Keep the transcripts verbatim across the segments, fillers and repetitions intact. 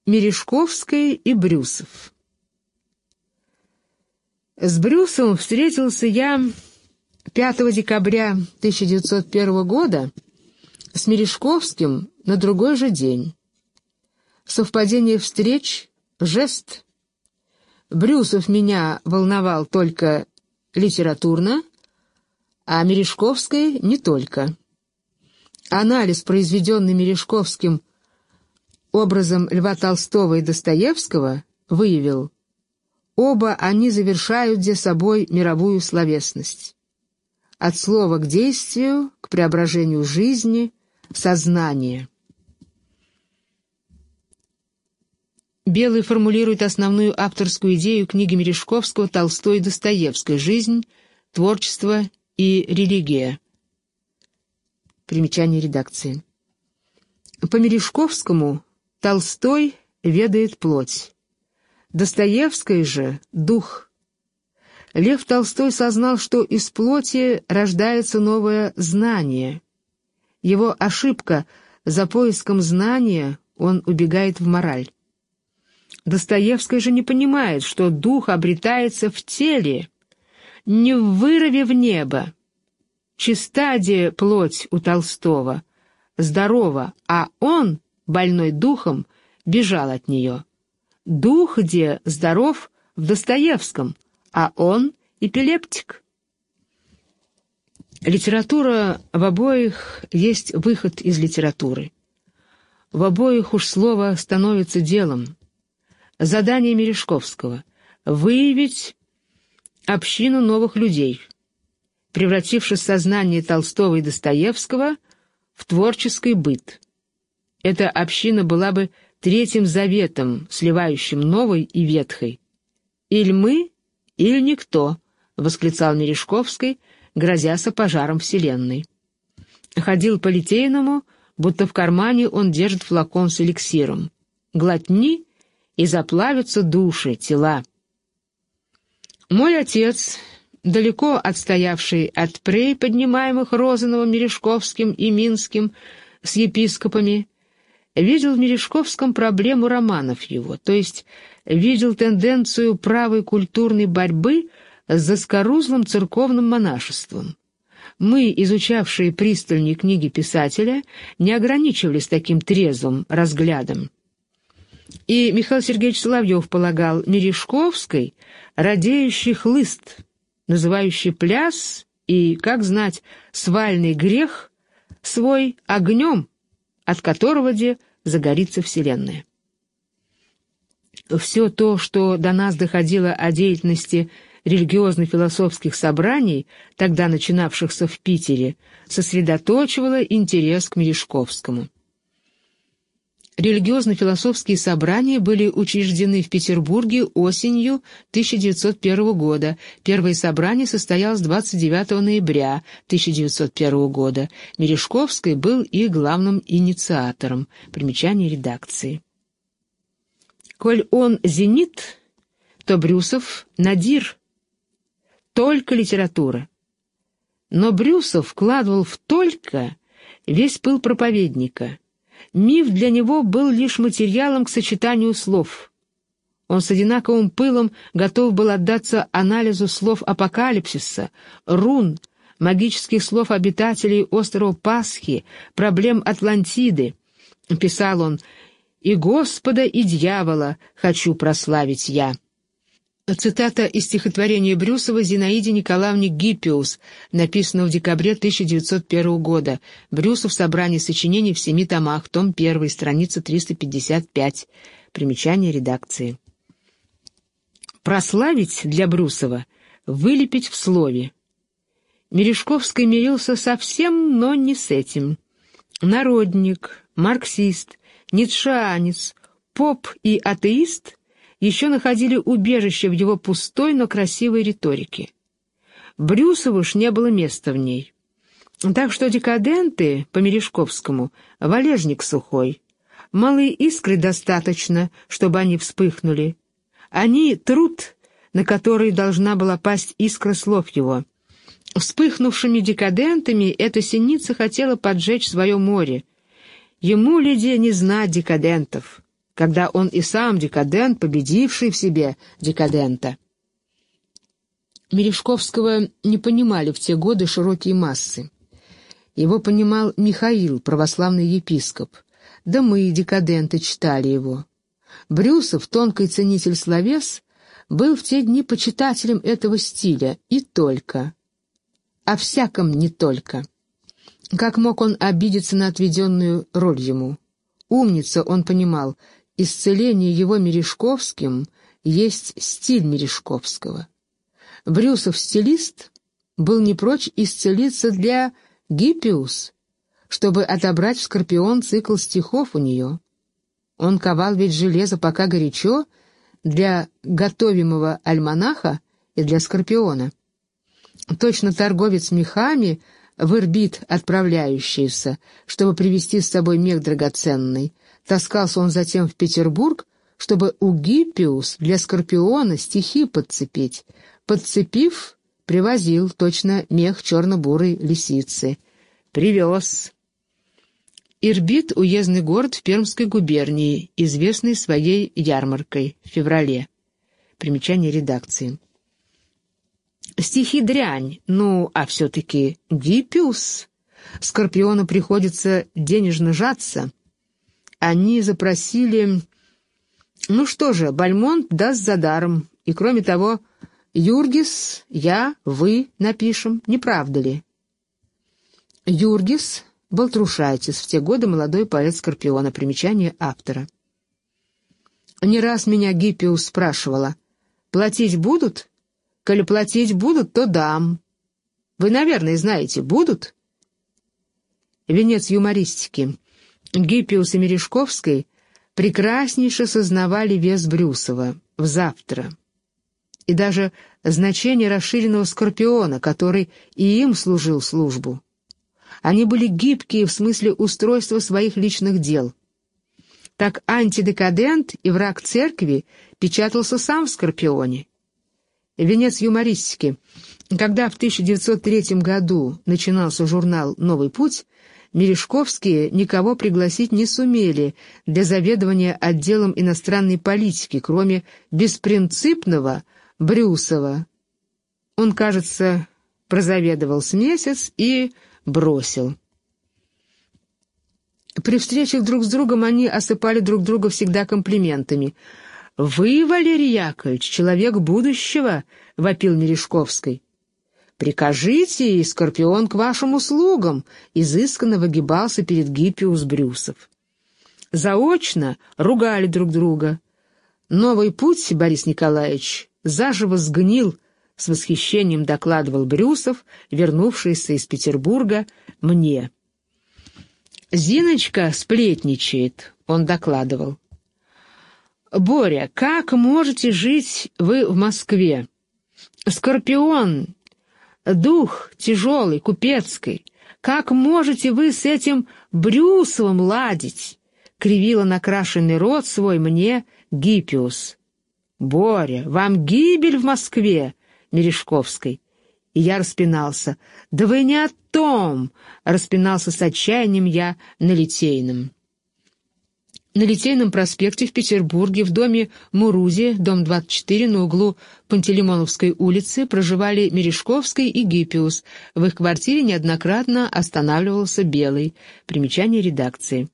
Мережковский и Брюсов. С Брюсовым встретился я пятого декабря тысяча девятьсот первого года, с Мережковским на другой же день. Совпадение встреч — жест. Брюсов меня волновал только литературно, а Мережковский не только. Анализ, произведенный Мережковским образом Льва Толстого и Достоевского, выявил: оба они завершают за собой мировую словесность. От слова к действию, к преображению жизни, сознания. Белый формулирует основную авторскую идею книги Мережковского «Толстой и Достоевский. Жизнь, творчество и религия». Примечание редакции. По Мережковскому Толстой ведает плоть, Достоевский же — дух. Лев Толстой сознал, что из плоти рождается новое знание. Его ошибка: за поиском знания он убегает в мораль. Достоевский же не понимает, что дух обретается в теле, не в вырыве в небо. Чиста де плоть у Толстого, здорова, а он, больной духом, бежал от нее. Дух де здоров в Достоевском, а он эпилептик. Литература в обоих есть выход из литературы. В обоих уж слово становится делом. Задание Мережковского — выявить общину новых людей, превративши сознание Толстого и Достоевского в творческий быт. Эта община была бы третьим заветом, сливающим новой и ветхой. «Иль мы, иль никто», — восклицал Мережковский, грозяся пожаром вселенной. Ходил по Литейному, будто в кармане он держит флакон с эликсиром. Глотни, и заплавятся души, тела. Мой отец, далеко отстоявший от прей, поднимаемых Розановым, Мережковским и Минским с епископами, видел в Мережковском проблему романов его, то есть видел тенденцию правой культурной борьбы с заскорузлым церковным монашеством. Мы, изучавшие пристальнее книги писателя, не ограничивались таким трезвым разглядом. И Михаил Сергеевич Соловьев полагал: Мережковский — радеющий хлыст, называющий пляс и, как знать, свальный грех свой огнем, от которого де загорится вселенная. Все то, что до нас доходило о деятельности религиозно-философских собраний, тогда начинавшихся в Питере, сосредоточивало интерес к Мережковскому. Религиозно-философские собрания были учреждены в Петербурге осенью тысяча девятьсот первого года. Первое собрание состоялось двадцать девятого ноября тысяча девятьсот первого года. Мережковский был их главным инициатором. Примечание редакции. Коль он зенит, то Брюсов — надир. Только литература. Но Брюсов вкладывал в «только» весь пыл проповедника. Миф для него был лишь материалом к сочетанию слов. Он с одинаковым пылом готов был отдаться анализу слов апокалипсиса, рун, магических слов обитателей острова Пасхи, проблем Атлантиды. Писал он: «И Господа, и дьявола хочу прославить я». Цитата из стихотворения Брюсова «Зинаиде Николаевне Гиппиус», написанного в декабре тысяча девятьсот первого года. Брюсов. Собрание сочинений в семи томах. Том один. Страница триста пятьдесят пять. Примечание редакции. Прославить для Брюсова — вылепить в слове. Мережковский мирился со всем, но не с этим. Народник, марксист, ницшеанец, поп и атеист еще находили убежище в его пустой, но красивой риторике. Брюсову ж не было места в ней. Так что декаденты, по Мережковскому, валежник сухой. Малой искры достаточно, чтобы они вспыхнули. Они — труд, на который должна была пасть искра слов его. Вспыхнувшими декадентами эта синица хотела поджечь свое море. Ему ли де не знать декадентов? когда он и сам декадент, победивший в себе декадента. Мережковского не понимали в те годы широкие массы. Его понимал Михаил, православный епископ, да мы, декаденты, читали его. Брюсов, тонкий ценитель словес, был в те дни почитателем этого стиля, и только. О всяком не только. Как мог он обидеться на отведенную роль ему? Умница, он понимал, исцеление его Мережковским есть стиль Мережковского. Брюсов, стилист, был не прочь исцелиться для Гиппиус, чтобы отобрать в «Скорпион» цикл стихов у нее. Он ковал ведь железо пока горячо для готовимого альманаха и для «Скорпиона». Точно торговец мехами в Ирбит отправляющийся, чтобы привезти с собой мех драгоценный, таскался он затем в Петербург, чтобы у Гиппиус для «Скорпиона» стихи подцепить. Подцепив, привозил точно мех черно-бурой лисицы. Привез. Ирбит — уездный город в Пермской губернии, известный своей ярмаркой в феврале. Примечание редакции. Стихи дрянь, ну, а все-таки Гиппиус. Скорпиону приходится денежно жаться. Они запросили... Ну что же, Бальмонт даст за даром. И кроме того, Юргис, я, вы напишем, не правда ли? Юргис Балтрушайтис, в те годы молодой поэт Скорпиона. Примечание автора. Не раз меня Гиппиус спрашивала: платить будут? Коли платить будут, то дам. Вы, наверное, знаете, будут? Венец юмористики. Гиппиус и Мережковской прекраснейше сознавали вес Брюсова в «Завтра» и даже значение расширенного «Скорпиона», который и им служил службу. Они были гибкие в смысле устройства своих личных дел. Так антидекадент и враг церкви печатался сам в «Скорпионе». Венец юмористики. Когда в тысяча девятьсот третьем году начинался журнал «Новый путь», Мережковские никого пригласить не сумели для заведования отделом иностранной политики, кроме беспринципного Брюсова. Он, кажется, прозаведовал с месяц и бросил. При встречах друг с другом они осыпали друг друга всегда комплиментами. «Вы, Валерий Яковлевич, человек будущего», — вопил Мережковской. «Прикажите, и Скорпион к вашим услугам», — изысканно выгибался перед Гиппиус Брюсов. Заочно ругали друг друга. «Новый путь, Борис Николаевич, заживо сгнил», — с восхищением докладывал Брюсов, вернувшийся из Петербурга, мне. «Зиночка сплетничает», — он докладывал. «Боря, как можете жить вы в Москве? Скорпион, дух тяжелый, купецкий. Как можете вы с этим Брюсовым ладить?» — кривила накрашенный рот свой мне Гиппиус. «Боря, вам гибель в Москве!» — Мережковской. И я распинался. «Да вы не о том!» — распинался с отчаянием я на Литейном. На Литейном проспекте в Петербурге в доме Мурузи, дом двадцать четыре, на углу Пантелеймоновской улицы, проживали Мережковский и Гиппиус. В их квартире неоднократно останавливался Белый. Примечание редакции.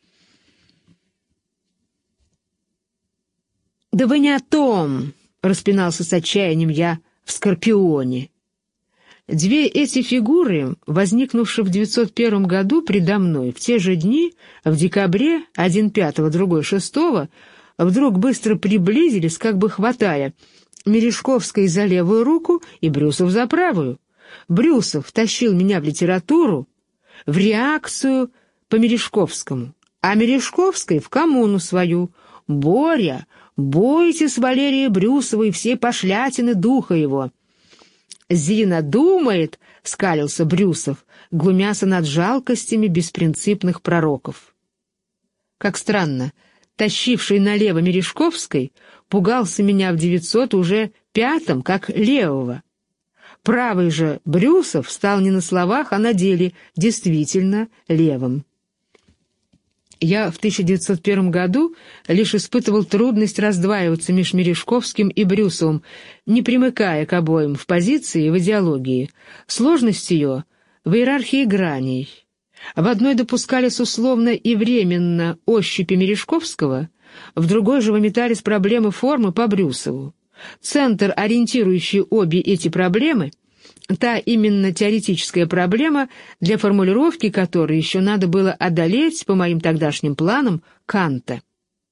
«Да вы не о том!» — распинался с отчаянием я в «Скорпионе». Две эти фигуры, возникнувшие в девятьсот первом году предо мной, в те же дни, в декабре, один пятого, другой шестого, вдруг быстро приблизились, как бы хватая Мережковской за левую руку и Брюсов за правую. Брюсов тащил меня в литературу, в реакцию по Мережковскому, а Мережковской в коммуну свою. «Боря, бойтесь Валерия Брюсова и всей пошлятины духа его». «Зина думает», — скалился Брюсов, глумяся над жалкостями беспринципных пророков. Как странно, тащивший налево Мережковской пугался меня в девятьсот уже пятом, как левого. Правый же Брюсов стал не на словах, а на деле действительно левым. Я в тысяча девятьсот первом году лишь испытывал трудность раздваиваться между Мережковским и Брюсовым, не примыкая к обоим в позиции и в идеологии. Сложность ее в иерархии граней. В одной допускались условно и временно ощупи Мережковского, в другой же выметались проблемы формы по Брюсову. Центр, ориентирующий обе эти проблемы, та именно теоретическая проблема, для формулировки которой еще надо было одолеть, по моим тогдашним планам, Канта.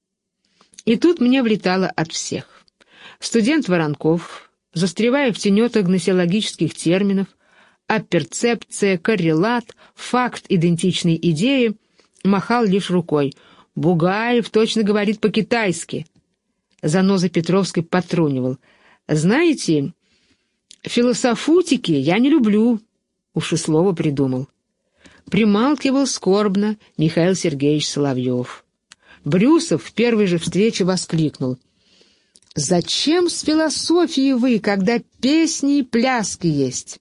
И тут мне влетало от всех. Студент Воронков, застревая в тенетах гносеологических терминов, апперцепция, коррелат, факт идентичной идеи, махал лишь рукой. «Бугаев точно говорит по-китайски». Заноза Петровской потрунивал. «Знаете, философутики я не люблю». Уж и слово придумал. Прималкивал скорбно Михаил Сергеевич Соловьев. Брюсов в первой же встрече воскликнул: «Зачем с философией вы, когда песни и пляски есть?»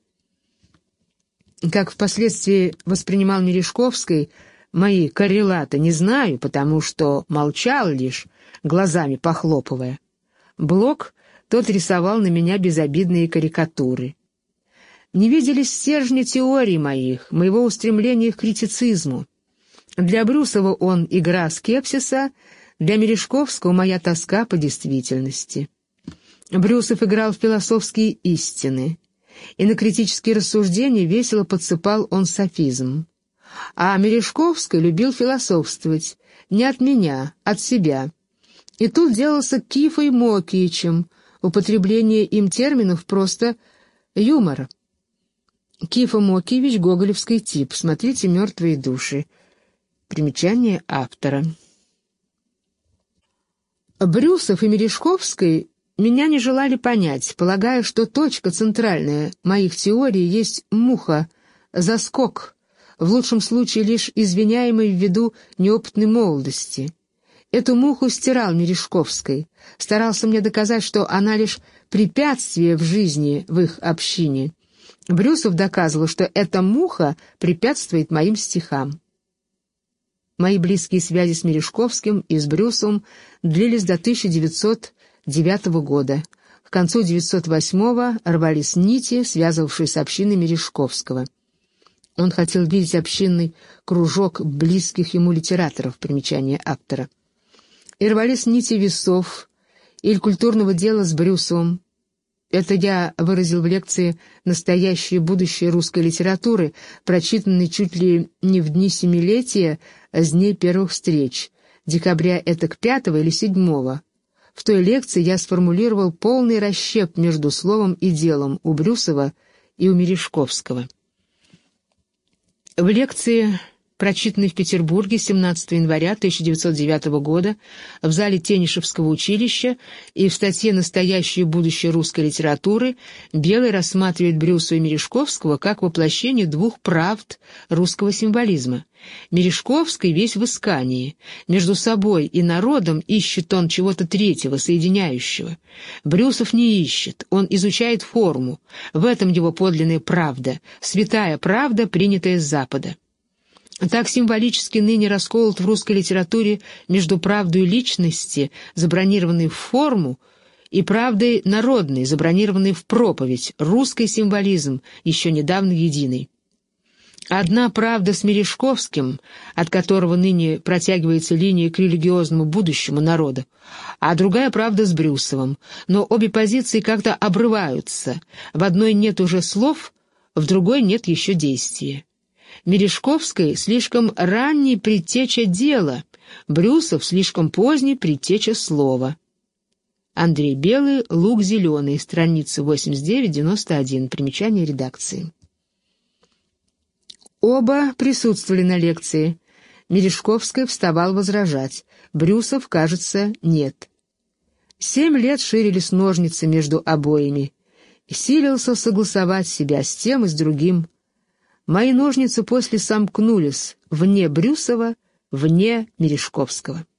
Как впоследствии воспринимал Мережковский мои коррелаты, не знаю, потому что молчал лишь, глазами похлопывая. Блок тот рисовал на меня безобидные карикатуры. Не виделись стержни теорий моих, моего устремления к критицизму. Для Брюсова он игра скепсиса, для Мережковского моя тоска по действительности. Брюсов играл в философские истины, и на критические рассуждения весело подсыпал он софизм. А Мережковский любил философствовать не от меня, от себя. И тут делался Кифой Мокиичем, употребление им терминов просто юмора. Кифа Мокиевич — гоголевский тип. Смотрите «Мертвые души». Примечание автора. Брюсов и Мережковский меня не желали понять, полагая, что точка центральная моих теорий есть муха, заскок, в лучшем случае лишь извиняемый ввиду неопытной молодости. Эту муху стирал Мережковский, старался мне доказать, что она лишь препятствие в жизни в их общине. Брюсов доказывал, что эта муха препятствует моим стихам. Мои близкие связи с Мережковским и с Брюсовым длились до тысяча девятьсот девятого года. К концу девятьсот восьмого рвались нити, связывавшие с общиной Мережковского. Он хотел видеть общинный кружок близких ему литераторов, примечание автора. И рвались нити весов или культурного дела с Брюсовым. Это я выразил в лекции «Настоящее и будущее русской литературы», прочитанной чуть ли не в дни семилетия с дней первых встреч, декабря этак пятого или седьмого. В той лекции я сформулировал полный расщеп между словом и делом у Брюсова и у Мережковского. В лекции, прочитанной в Петербурге семнадцатого января тысяча девятьсот девятого года в зале Тенишевского училища, и в статье «Настоящее и будущее русской литературы», Белый рассматривает Брюсова и Мережковского как воплощение двух правд русского символизма. Мережковский весь в искании. Между собой и народом ищет он чего-то третьего, соединяющего. Брюсов не ищет, он изучает форму. В этом его подлинная правда, святая правда, принятая с Запада. Так символически ныне расколот в русской литературе между правдой личности, забронированной в форму, и правдой народной, забронированной в проповедь, русский символизм, еще недавно единый. Одна правда с Мережковским, от которого ныне протягивается линия к религиозному будущему народа, а другая правда с Брюсовым, но обе позиции как-то обрываются, в одной нет уже слов, в другой нет еще действия. Мережковской слишком ранний предтеча дела, Брюсов слишком поздний предтеча слова. Андрей Белый, «Лук зеленый», страницы восемьдесят девять девяносто один, примечание редакции. Оба присутствовали на лекции. Мережковский вставал возражать, Брюсов, кажется, нет. Семь лет ширились ножницы между обоими. Силился согласовать себя с тем и с другим. Мои ножницы после сомкнулись вне Брюсова, вне Мережковского.